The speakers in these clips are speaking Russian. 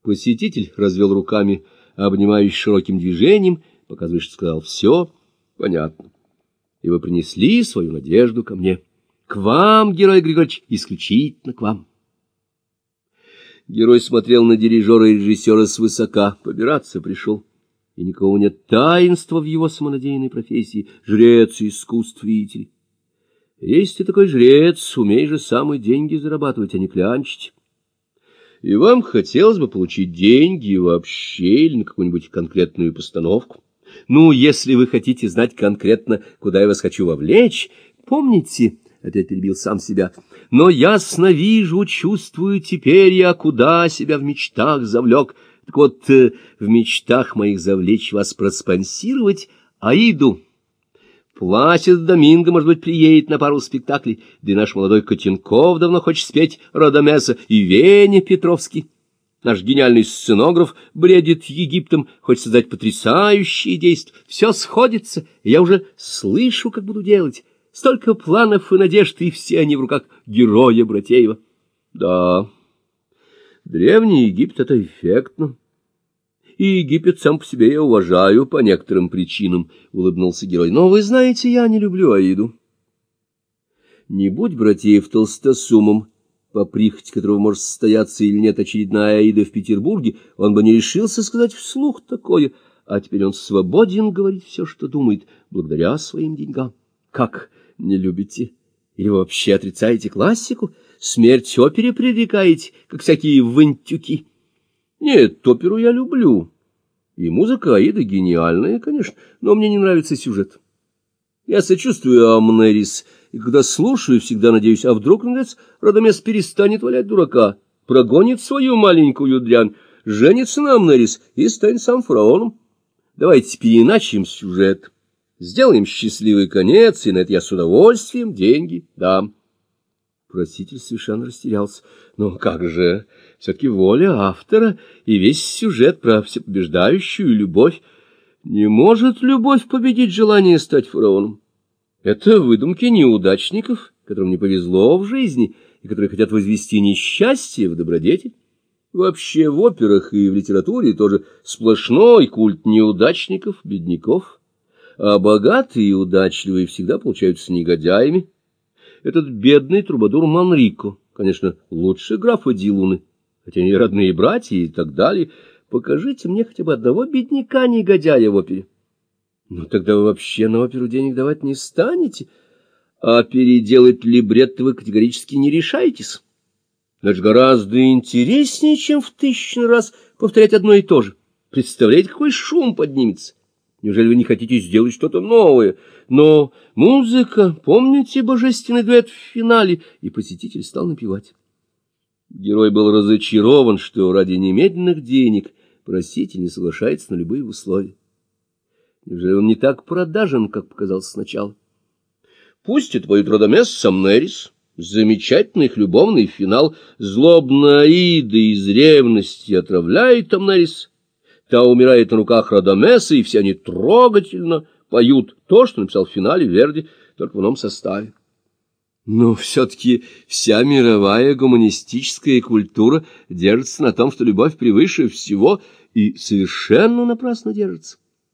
Посетитель развел руками, обнимаясь широким движением, показывая, что сказал все понятно. И вы принесли свою надежду ко мне. К вам, Герой Григорьевич, исключительно к вам. Герой смотрел на дирижера и режиссера свысока, побираться пришел. И никого нет таинства в его самонадеянной профессии, жрец искусств, видите ли. Если ты такой жрец, умей же сам и деньги зарабатывать, а не клянчить. И вам хотелось бы получить деньги вообще или на какую-нибудь конкретную постановку. Ну, если вы хотите знать конкретно, куда я вас хочу вовлечь, помните, опять перебил сам себя, но ясно вижу, чувствую теперь я, куда себя в мечтах завлек. Так вот, в мечтах моих завлечь вас проспонсировать Аиду. Платит Доминго, может быть, приедет на пару спектаклей, да и наш молодой Котенков давно хочет спеть Родомеса, и Веня Петровский. Наш гениальный сценограф бредит Египтом, хочет создать потрясающие действия. Все сходится, и я уже слышу, как буду делать. Столько планов и надежд, и все они в руках героя Братеева. Да, Древний Египет — это эффектно. И Египет сам по себе я уважаю по некоторым причинам, — улыбнулся герой. Но вы знаете, я не люблю Аиду. Не будь Братеев толстосумом, по прихоти которого может состояться или нет очередная Аида в Петербурге, он бы не решился сказать вслух такое, а теперь он свободен говорить все, что думает, благодаря своим деньгам. Как не любите? Или вы вообще отрицаете классику? Смерть опере пререкаете, как всякие вантюки? Нет, оперу я люблю. И музыка Аида гениальная, конечно, но мне не нравится сюжет. Я сочувствую Амнерис, и когда слушаю, всегда надеюсь, а вдруг, наконец, Родомес перестанет валять дурака, прогонит свою маленькую дрянь, женится на Амнерис и станет сам фараоном. Давайте переиначим сюжет, сделаем счастливый конец, и на это я с удовольствием деньги дам. Проситель совершенно растерялся. Но как же, все-таки воля автора и весь сюжет про всепобеждающую любовь. Не может любовь победить желание стать фараоном. Это выдумки неудачников, которым не повезло в жизни и которые хотят возвести несчастье в добродетель. Вообще в операх и в литературе тоже сплошной культ неудачников, бедняков, а богатые и удачливые всегда получаются негодяями. Этот бедный трубадур Манрико, конечно, лучше графа Ди Луны, хотя они родные братья и так далее. Покажите мне хотя бы одного бедняка-негодяя в опере. Ну, тогда вы вообще на оперу денег давать не станете, а переделать либретто вы категорически не решаетесь. Это же гораздо интереснее, чем в 1000 раз повторять одно и то же. Представляете, какой шум поднимется? Неужели вы не хотите сделать что-то новое? Но музыка, помните божественный дуэт в финале? И посетитель стал напевать. Герой был разочарован, что ради немедленных денег проситель не соглашается на любые условия. Неужели он не так продажен, как показалось сначала? Пусть это поет Родомес Самнерис, замечательный их любовный финал, злобная Аида из ревности отравляет Амнерис, та умирает на руках Родомеса, и все они трогательно поют то, что написал в финале Верди, только в ином составе. Но все-таки вся мировая гуманистическая культура держится на том, что любовь превыше всего, и совершенно напрасно держится.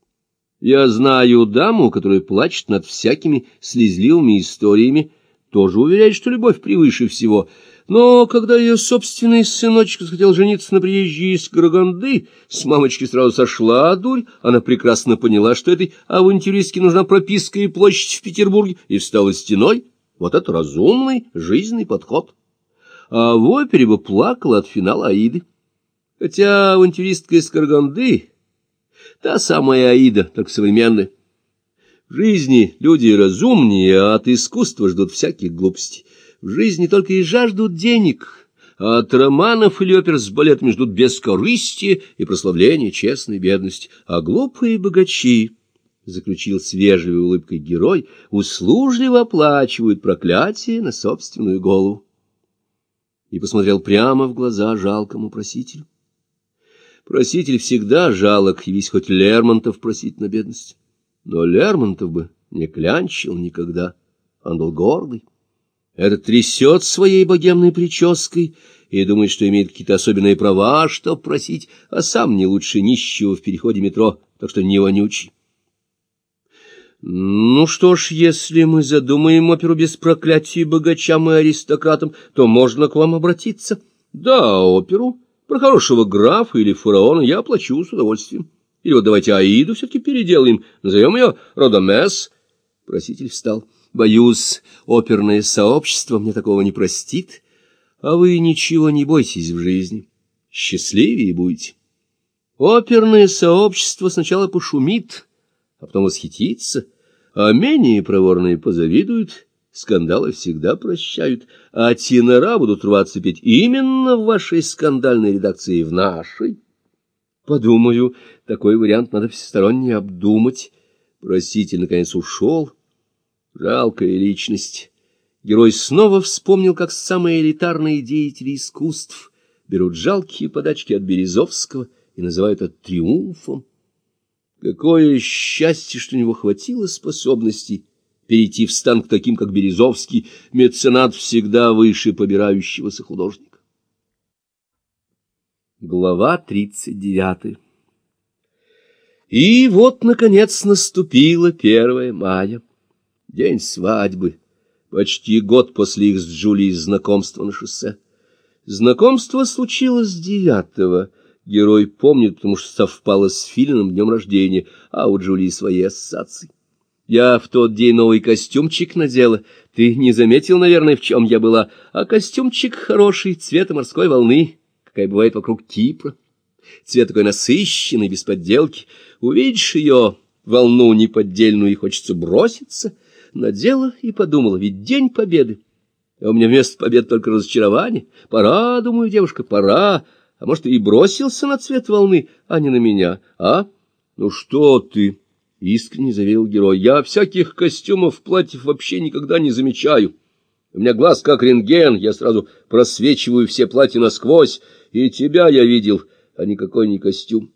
Я знаю даму, которая плачет над всякими слезливыми историями, тоже уверяет, что любовь превыше всего. Но когда ее собственный сыночек захотел жениться на приезжей из Караганды, с мамочки сразу сошла дурь, она прекрасно поняла, что этой авантюристке нужна прописка и площадь в Петербурге, и встала стеной. Вот это разумный, жизненный подход. А в опере бы плакала от финала Аиды. Хотя авантюристка из Караганды — та самая Аида, только современная. В жизни люди разумнее, а от искусства ждут всяких глупостей. В жизни только и жаждут денег, а от романов или опер с балетами ждут бескорыстия и прославления честной бедности. А глупые богачи, — заключил с вежливой улыбкой герой, — услужливо оплачивают проклятие на собственную голову. И посмотрел прямо в глаза жалкому просителю. Проситель всегда жалок, явись хоть Лермонтов просить на бедность. Но Лермонтов бы не клянчил никогда, он был гордый. Этот трясет своей богемной прической и думает, что имеет какие-то особенные права, чтоб просить, а сам не лучше нищего в переходе метро, так что не вонючий. Ну что ж, если мы задумаем оперу без проклятий богачам и аристократам, то можно к вам обратиться. Да, оперу про хорошего графа или фараона я оплачу с удовольствием. Или вот давайте Аиду все-таки переделаем, назовем ее Родомес. Проситель встал. Боюсь, оперное сообщество мне такого не простит, а вы ничего не бойтесь в жизни. Счастливее будете. Оперное сообщество сначала пошумит, а потом восхитится, а менее проворные позавидуют, скандалы всегда прощают, а тенора будут рваться петь именно в вашей скандальной редакции, в нашей. Подумаю, такой вариант надо всесторонне обдумать. Проситель, наконец, ушел. Жалкая личность. Герой снова вспомнил, как самые элитарные деятели искусств берут жалкие подачки от Березовского и называют это триумфом. Какое счастье, что у него хватило способностей перейти в стан к таким, как Березовский, меценат всегда выше побирающегося художника. Глава 39. И вот, наконец, наступило 1 мая, день свадьбы, почти год после их с Джулией знакомства на шоссе. Знакомство случилось 9-го. Герой помнит, потому что совпало с Филиным днем рождения, а у Джулии свои ассоциации. Я в тот день новый костюмчик надела. Ты не заметил, наверное, в чем я была, а костюмчик хороший, цвета морской волны, какая бывает вокруг Кипра. Цвет такой насыщенный, без подделки. Увидишь ее, волну неподдельную, и хочется броситься. Надела и подумала, ведь день победы. А у меня вместо побед только разочарование. Пора, думаю, девушка, пора. А может, и бросился на цвет волны, а не на меня, а? Ну что ты, — искренне заверил герой, — я всяких костюмов, платьев вообще никогда не замечаю. У меня глаз как рентген, я сразу просвечиваю все платья насквозь, и тебя я видел, а никакой не костюм.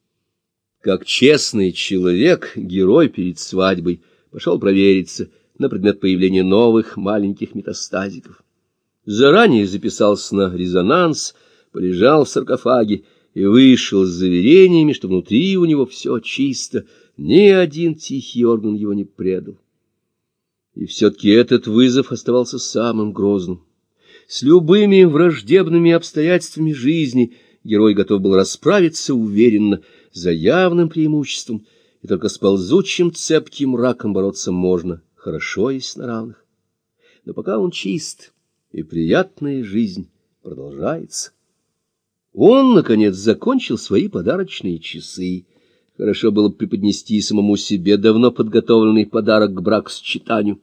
Как честный человек, герой перед свадьбой пошел провериться на предмет появления новых маленьких метастазиков. Заранее записался на резонанс, полежал в саркофаге и вышел с заверениями, что внутри у него все чисто, ни один тихий орган его не предал. И все-таки этот вызов оставался самым грозным. С любыми враждебными обстоятельствами жизни герой готов был расправиться уверенно, за явным преимуществом, и только с ползучим цепким раком бороться можно, хорошо и с равных. Но пока он чист, и приятная жизнь продолжается. Он, наконец, закончил свои подарочные часы. Хорошо было бы преподнести самому себе давно подготовленный подарок к бракосочетанию.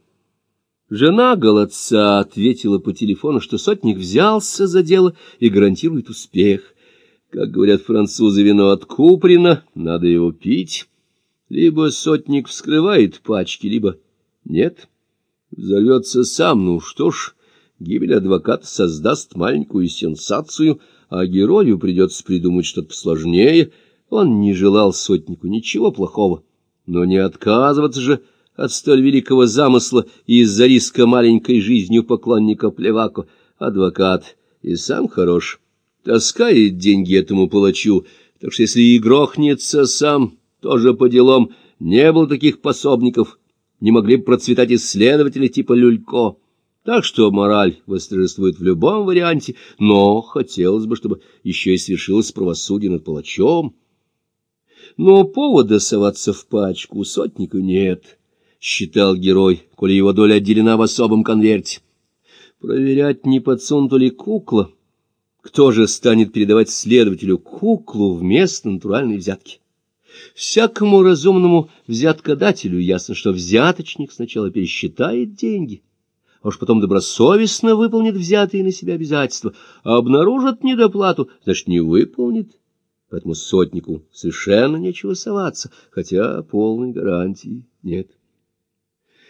Жена голодца ответила по телефону, что сотник взялся за дело и гарантирует успех. Как говорят французы, вино откупорено, надо его пить. Либо сотник вскрывает пачки, либо нет. Взорвется сам, ну что ж, гибель адвоката создаст маленькую сенсацию, а герою придется придумать что-то посложнее. Он не желал сотнику ничего плохого, но не отказываться же от столь великого замысла из-за риска маленькой жизнью поклонника Плевако. Адвокат и сам хорош, таскает деньги этому палачу, так что если и грохнется сам, тоже по делам. Не было таких пособников, не могли бы процветать исследователи типа Люлько. Так что мораль восторжествует в любом варианте, но хотелось бы, чтобы еще и свершилось правосудие над палачом. Но повода соваться в пачку у сотника нет, считал герой, коли его доля отделена в особом конверте. Проверять, не подсунута ли кукла. Кто же станет передавать следователю куклу вместо натуральной взятки? Всякому разумному взяткодателю ясно, что взяточник сначала пересчитает деньги, а уж потом добросовестно выполнит взятые на себя обязательства, а обнаружит недоплату, значит, не выполнит. Поэтому сотнику совершенно нечего соваться, хотя полной гарантии нет.